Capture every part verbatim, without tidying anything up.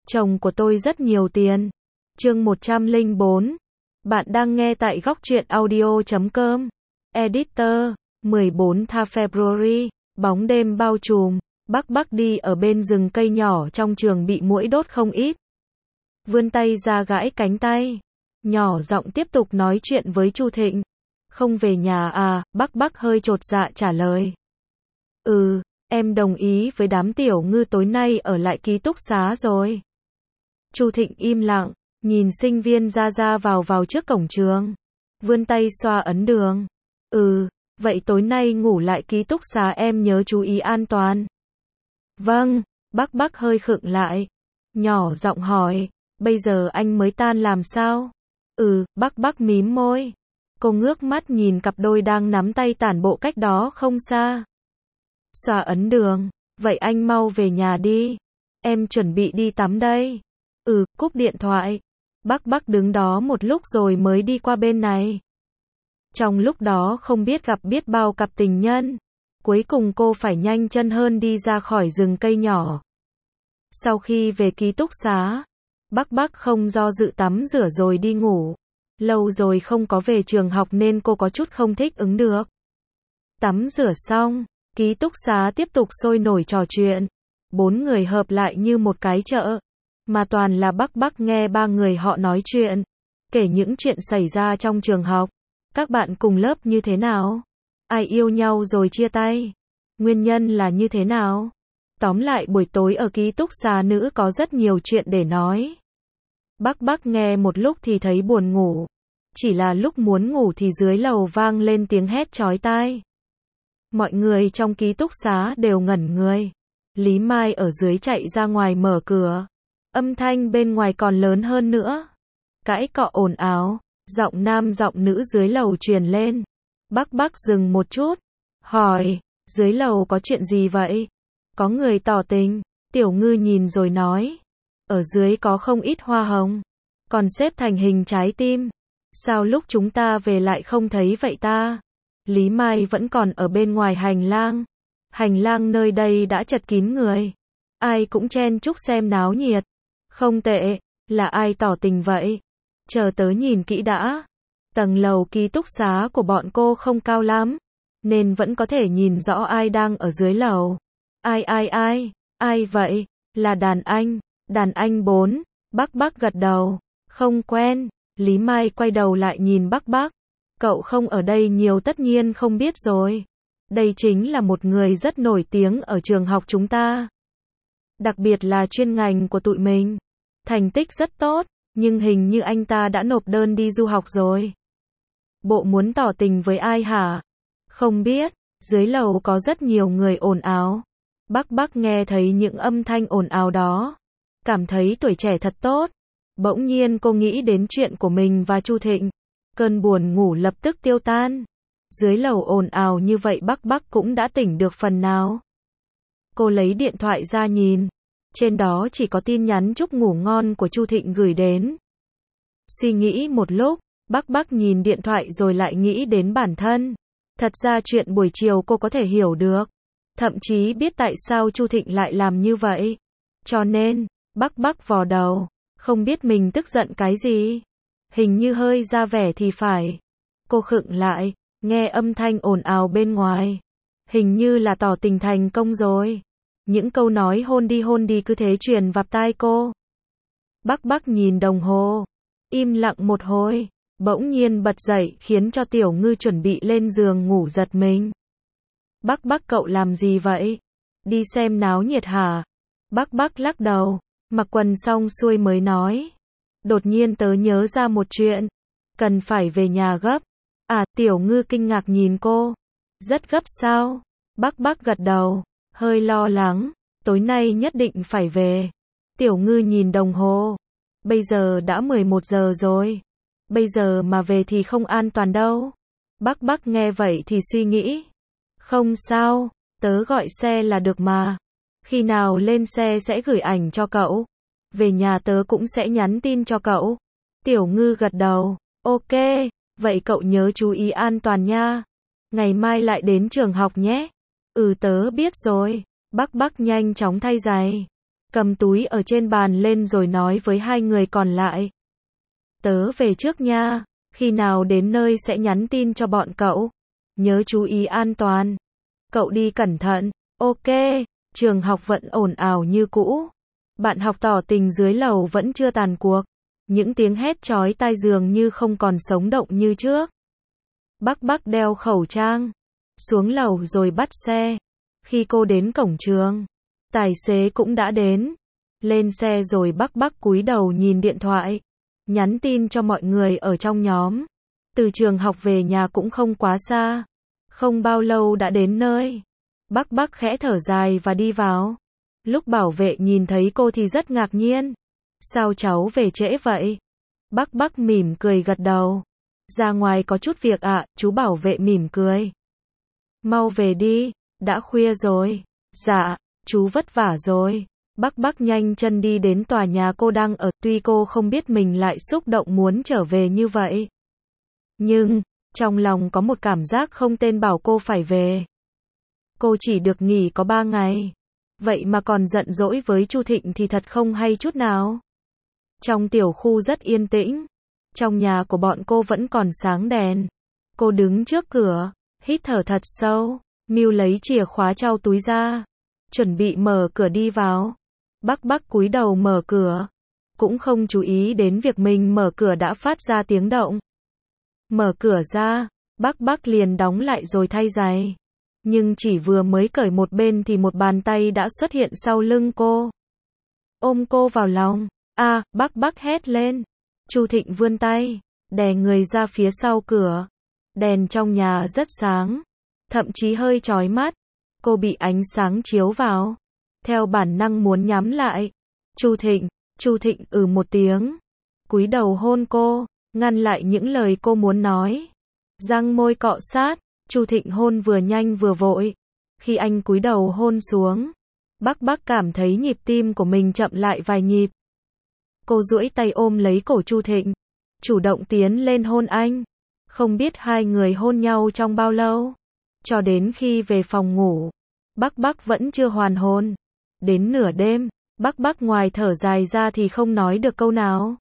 Chồng của tôi rất nhiều tiền. Chương một trăm lẻ bốn. Bạn đang nghe tại góc truyện audio chấm com. Editor, mười bốn tháng February, bóng đêm bao trùm, Bắc Bắc đi ở bên rừng cây nhỏ trong trường bị muỗi đốt không ít. Vươn tay ra gãi cánh tay, nhỏ giọng tiếp tục nói chuyện với Chu Thịnh. Không về nhà à? Bắc Bắc hơi chột dạ trả lời. Ừ, em đồng ý với đám tiểu ngư tối nay ở lại ký túc xá rồi. Chu Thịnh im lặng, nhìn sinh viên ra ra vào vào trước cổng trường. Vươn tay xoa ấn đường. Ừ, vậy tối nay ngủ lại ký túc xá em nhớ chú ý an toàn. Vâng, Bắc Bắc hơi khựng lại. Nhỏ giọng hỏi, bây giờ anh mới tan làm sao? Ừ, Bắc Bắc mím môi. Cô ngước mắt nhìn cặp đôi đang nắm tay tản bộ cách đó không xa. Xoa ấn đường, vậy anh mau về nhà đi. Em chuẩn bị đi tắm đây. Ừ, cúp điện thoại. Bắc Bắc đứng đó một lúc rồi mới đi qua bên này. Trong lúc đó không biết gặp biết bao cặp tình nhân. Cuối cùng cô phải nhanh chân hơn đi ra khỏi rừng cây nhỏ. Sau khi về ký túc xá, Bắc Bắc không do dự tắm rửa rồi đi ngủ. Lâu rồi không có về trường học nên cô có chút không thích ứng được. Tắm rửa xong, ký túc xá tiếp tục sôi nổi trò chuyện. Bốn người hợp lại như một cái chợ. Mà toàn là Bắc Bắc nghe ba người họ nói chuyện. Kể những chuyện xảy ra trong trường học. Các bạn cùng lớp như thế nào? Ai yêu nhau rồi chia tay? Nguyên nhân là như thế nào? Tóm lại buổi tối ở ký túc xá nữ có rất nhiều chuyện để nói. Bắc Bắc nghe một lúc thì thấy buồn ngủ. Chỉ là lúc muốn ngủ thì dưới lầu vang lên tiếng hét chói tai. Mọi người trong ký túc xá đều ngẩn người. Lý Mai ở dưới chạy ra ngoài mở cửa. Âm thanh bên ngoài còn lớn hơn nữa. Cãi cọ ồn ào, giọng nam giọng nữ dưới lầu truyền lên. Bắc Bắc dừng một chút, hỏi, dưới lầu có chuyện gì vậy? Có người tỏ tình. Tiểu Ngư nhìn rồi nói, ở dưới có không ít hoa hồng, còn xếp thành hình trái tim. Sao lúc chúng ta về lại không thấy vậy ta? Lý Mai vẫn còn ở bên ngoài hành lang. Hành lang nơi đây đã chật kín người. Ai cũng chen chúc xem náo nhiệt. Không tệ, là ai tỏ tình vậy? Chờ tớ nhìn kỹ đã. Tầng lầu ký túc xá của bọn cô không cao lắm, nên vẫn có thể nhìn rõ ai đang ở dưới lầu. Ai ai ai, ai vậy? Là đàn anh, đàn anh bốn. Bắc Bắc gật đầu. Không quen. Lý Mai quay đầu lại nhìn Bắc Bắc. Cậu không ở đây nhiều tất nhiên không biết rồi. Đây chính là một người rất nổi tiếng ở trường học chúng ta. Đặc biệt là chuyên ngành của tụi mình. Thành tích rất tốt, nhưng hình như anh ta đã nộp đơn đi du học rồi. Bộ muốn tỏ tình với ai hả? Không biết. Dưới lầu có rất nhiều người ồn ào. Bắc Bắc nghe thấy những âm thanh ồn ào đó. Cảm thấy tuổi trẻ thật tốt. Bỗng nhiên cô nghĩ đến chuyện của mình và Chu Thịnh. Cơn buồn ngủ lập tức tiêu tan. Dưới lầu ồn ào như vậy Bắc Bắc cũng đã tỉnh được phần nào. Cô lấy điện thoại ra nhìn. Trên đó chỉ có tin nhắn chúc ngủ ngon của Chu Thịnh gửi đến. Suy nghĩ một lúc, Bắc Bắc nhìn điện thoại rồi lại nghĩ đến bản thân. Thật ra chuyện buổi chiều cô có thể hiểu được. Thậm chí biết tại sao Chu Thịnh lại làm như vậy. Cho nên, Bắc Bắc vò đầu. Không biết mình tức giận cái gì. Hình như hơi ra vẻ thì phải. Cô khựng lại, nghe âm thanh ồn ào bên ngoài. Hình như là tỏ tình thành công rồi. Những câu nói hôn đi hôn đi cứ thế truyền vào tai cô. Bắc Bắc nhìn đồng hồ. Im lặng một hồi. Bỗng nhiên bật dậy khiến cho Tiểu Ngư chuẩn bị lên giường ngủ giật mình. Bắc Bắc cậu làm gì vậy? Đi xem náo nhiệt hả? Bắc Bắc lắc đầu. Mặc quần xong xuôi mới nói. Đột nhiên tớ nhớ ra một chuyện. Cần phải về nhà gấp. À, Tiểu Ngư kinh ngạc nhìn cô. Rất gấp sao? Bắc Bắc gật đầu. Hơi lo lắng. Tối nay nhất định phải về. Tiểu Ngư nhìn đồng hồ. Bây giờ đã mười một giờ rồi. Bây giờ mà về thì không an toàn đâu. Bắc Bắc nghe vậy thì suy nghĩ. Không sao, tớ gọi xe là được mà. Khi nào lên xe sẽ gửi ảnh cho cậu. Về nhà tớ cũng sẽ nhắn tin cho cậu. Tiểu Ngư gật đầu. Ok, vậy cậu nhớ chú ý an toàn nha. Ngày mai lại đến trường học nhé. Ừ tớ biết rồi. Bắc Bắc nhanh chóng thay giày. cầm túi ở trên bàn lên rồi nói với hai người còn lại. Tớ về trước nha, khi nào đến nơi sẽ nhắn tin cho bọn cậu. Nhớ chú ý an toàn. Cậu đi cẩn thận. Ok, trường học vẫn ồn ào như cũ. Bạn học tỏ tình dưới lầu vẫn chưa tàn cuộc. Những tiếng hét chói tai dường như không còn sống động như trước. Bắc Bắc đeo khẩu trang, xuống lầu rồi bắt xe. Khi cô đến cổng trường, tài xế cũng đã đến. Lên xe rồi Bắc Bắc cúi đầu nhìn điện thoại, nhắn tin cho mọi người ở trong nhóm. Từ trường học về nhà cũng không quá xa. Không bao lâu đã đến nơi. Bắc Bắc khẽ thở dài và đi vào. Lúc bảo vệ nhìn thấy cô thì rất ngạc nhiên. Sao cháu về trễ vậy? Bắc Bắc mỉm cười gật đầu. Ra ngoài có chút việc ạ, à, chú bảo vệ mỉm cười. Mau về đi, đã khuya rồi. Dạ, chú vất vả rồi. Bắc Bắc nhanh chân đi đến tòa nhà cô đang ở, tuy cô không biết mình lại xúc động muốn trở về như vậy. Nhưng, trong lòng có một cảm giác không tên bảo cô phải về. Cô chỉ được nghỉ có ba ngày. Vậy mà còn giận dỗi với Chu Thịnh thì thật không hay chút nào. Trong tiểu khu rất yên tĩnh. Trong nhà của bọn cô vẫn còn sáng đèn. Cô đứng trước cửa, hít thở thật sâu, Mưu lấy chìa khóa trong túi ra, chuẩn bị mở cửa đi vào. Bắc Bắc cúi đầu mở cửa, cũng không chú ý đến việc mình mở cửa đã phát ra tiếng động. Mở cửa ra, Bắc Bắc liền đóng lại rồi thay giày. Nhưng chỉ vừa mới cởi một bên thì một bàn tay đã xuất hiện sau lưng cô. Ôm cô vào lòng. A, à, Bắc Bắc hét lên. Chu Thịnh vươn tay, đè người ra phía sau cửa. Đèn trong nhà rất sáng, thậm chí hơi chói mắt. Cô bị ánh sáng chiếu vào, theo bản năng muốn nhắm lại. Chu Thịnh, Chu Thịnh ừ một tiếng, cúi đầu hôn cô, ngăn lại những lời cô muốn nói. Răng môi cọ sát, Chu Thịnh hôn vừa nhanh vừa vội. Khi anh cúi đầu hôn xuống, Bắc Bắc cảm thấy nhịp tim của mình chậm lại vài nhịp. Cô duỗi tay ôm lấy cổ Chu Thịnh, chủ động tiến lên hôn anh. Không biết hai người hôn nhau trong bao lâu, cho đến khi về phòng ngủ, Bắc Bắc vẫn chưa hoàn hồn. Đến nửa đêm, Bắc Bắc ngoài thở dài ra thì không nói được câu nào.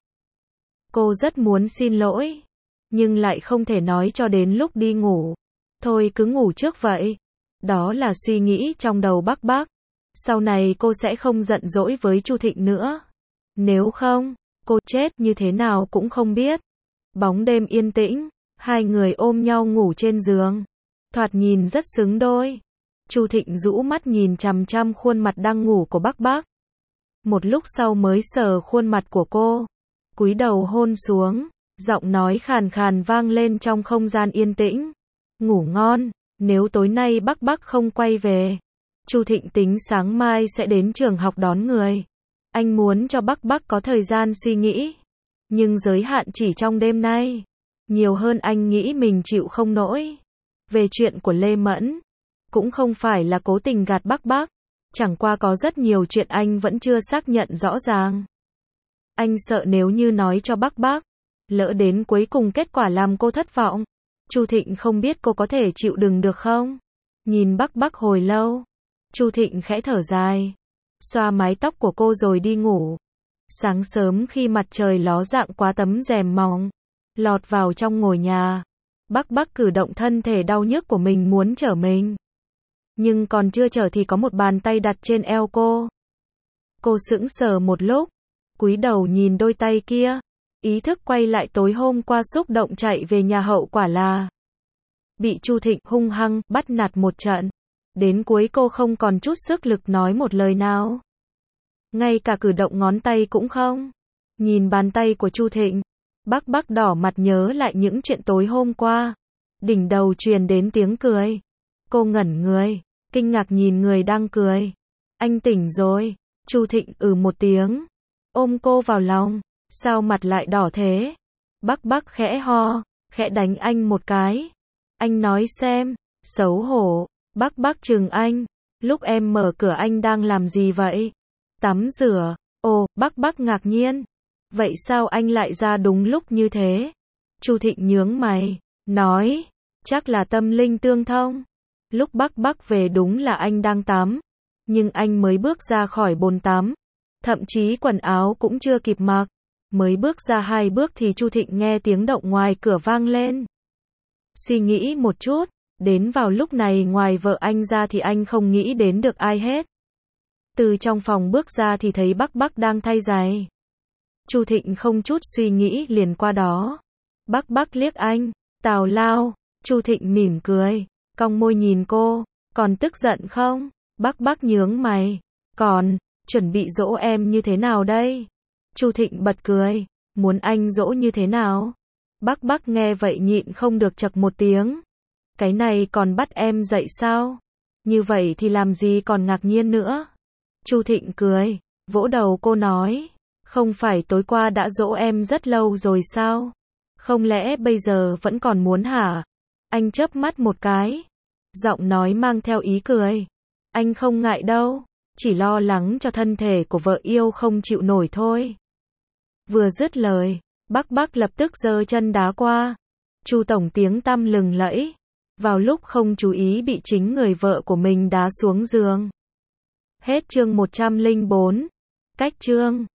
Cô rất muốn xin lỗi, nhưng lại không thể nói cho đến lúc đi ngủ. Thôi cứ ngủ trước vậy. Đó là suy nghĩ trong đầu Bắc Bắc. Sau này cô sẽ không giận dỗi với Chu Thịnh nữa. Nếu không, cô chết như thế nào cũng không biết. Bóng đêm yên tĩnh, hai người ôm nhau ngủ trên giường. Thoạt nhìn rất xứng đôi. Chu Thịnh rũ mắt nhìn chằm chằm khuôn mặt đang ngủ của Bắc Bắc. Một lúc sau mới sờ khuôn mặt của cô, cúi đầu hôn xuống, giọng nói khàn khàn vang lên trong không gian yên tĩnh. Ngủ ngon, nếu tối nay Bắc Bắc không quay về, Chu Thịnh tính sáng mai sẽ đến trường học đón người. Anh muốn cho Bắc Bắc có thời gian suy nghĩ, nhưng giới hạn chỉ trong đêm nay. Nhiều hơn anh nghĩ mình chịu không nổi. Về chuyện của Lê Mẫn, cũng không phải là cố tình gạt Bắc Bắc, chẳng qua có rất nhiều chuyện anh vẫn chưa xác nhận rõ ràng. Anh sợ nếu như nói cho Bắc Bắc, lỡ đến cuối cùng kết quả làm cô thất vọng. Chu Thịnh không biết cô có thể chịu đựng được không? Nhìn Bắc Bắc hồi lâu, Chu Thịnh khẽ thở dài, xoa mái tóc của cô rồi đi ngủ. Sáng sớm khi mặt trời ló dạng qua tấm rèm mỏng, lọt vào trong ngôi nhà, Bắc Bắc cử động thân thể đau nhức của mình muốn trở mình. Nhưng còn chưa trở thì có một bàn tay đặt trên eo cô. Cô sững sờ một lúc, cúi đầu nhìn đôi tay kia. Ý thức quay lại tối hôm qua xúc động chạy về nhà hậu quả là bị Chu Thịnh hung hăng bắt nạt một trận. Đến cuối cô không còn chút sức lực nói một lời nào. Ngay cả cử động ngón tay cũng không. Nhìn bàn tay của Chu Thịnh, Bắc Bắc đỏ mặt nhớ lại những chuyện tối hôm qua. Đỉnh đầu truyền đến tiếng cười. Cô ngẩn người, kinh ngạc nhìn người đang cười. Anh tỉnh rồi. Chu Thịnh ừ một tiếng, ôm cô vào lòng. Sao mặt lại đỏ thế? Bắc Bắc khẽ ho, khẽ đánh anh một cái. Anh nói xem, xấu hổ. Bắc Bắc chừng anh. Lúc em mở cửa anh đang làm gì vậy? Tắm rửa. Ồ, Bắc Bắc ngạc nhiên. Vậy sao anh lại ra đúng lúc như thế? Chu Thịnh nhướng mày, nói, chắc là tâm linh tương thông. Lúc Bắc Bắc về đúng là anh đang tắm, nhưng anh mới bước ra khỏi bồn tắm, Thậm chí quần áo cũng chưa kịp mặc. Mới bước ra hai bước thì Chu Thịnh nghe tiếng động ngoài cửa vang lên. Suy nghĩ một chút, đến vào lúc này ngoài vợ anh ra thì anh không nghĩ đến được ai hết. Từ trong phòng bước ra thì thấy Bắc Bắc đang thay giày. Chu Thịnh không chút suy nghĩ liền qua đó. Bắc Bắc liếc anh, tào lao. Chu Thịnh mỉm cười, cong môi nhìn cô, còn tức giận không? Bắc Bắc nhướng mày, còn, chuẩn bị dỗ em như thế nào đây? Chu Thịnh bật cười, muốn anh dỗ như thế nào? Bắc Bắc nghe vậy nhịn không được chậc một tiếng. Cái này còn bắt em dậy sao? Như vậy thì làm gì còn ngạc nhiên nữa? Chu Thịnh cười, vỗ đầu cô nói, không phải tối qua đã dỗ em rất lâu rồi sao? Không lẽ bây giờ vẫn còn muốn hả? Anh chớp mắt một cái, giọng nói mang theo ý cười. Anh không ngại đâu, chỉ lo lắng cho thân thể của vợ yêu không chịu nổi thôi. Vừa dứt lời, Bắc Bắc lập tức giơ chân đá qua. Chu tổng tiếng tăm lừng lẫy, vào lúc không chú ý bị chính người vợ của mình đá xuống giường. Hết chương một trăm lẻ bốn. Cách chương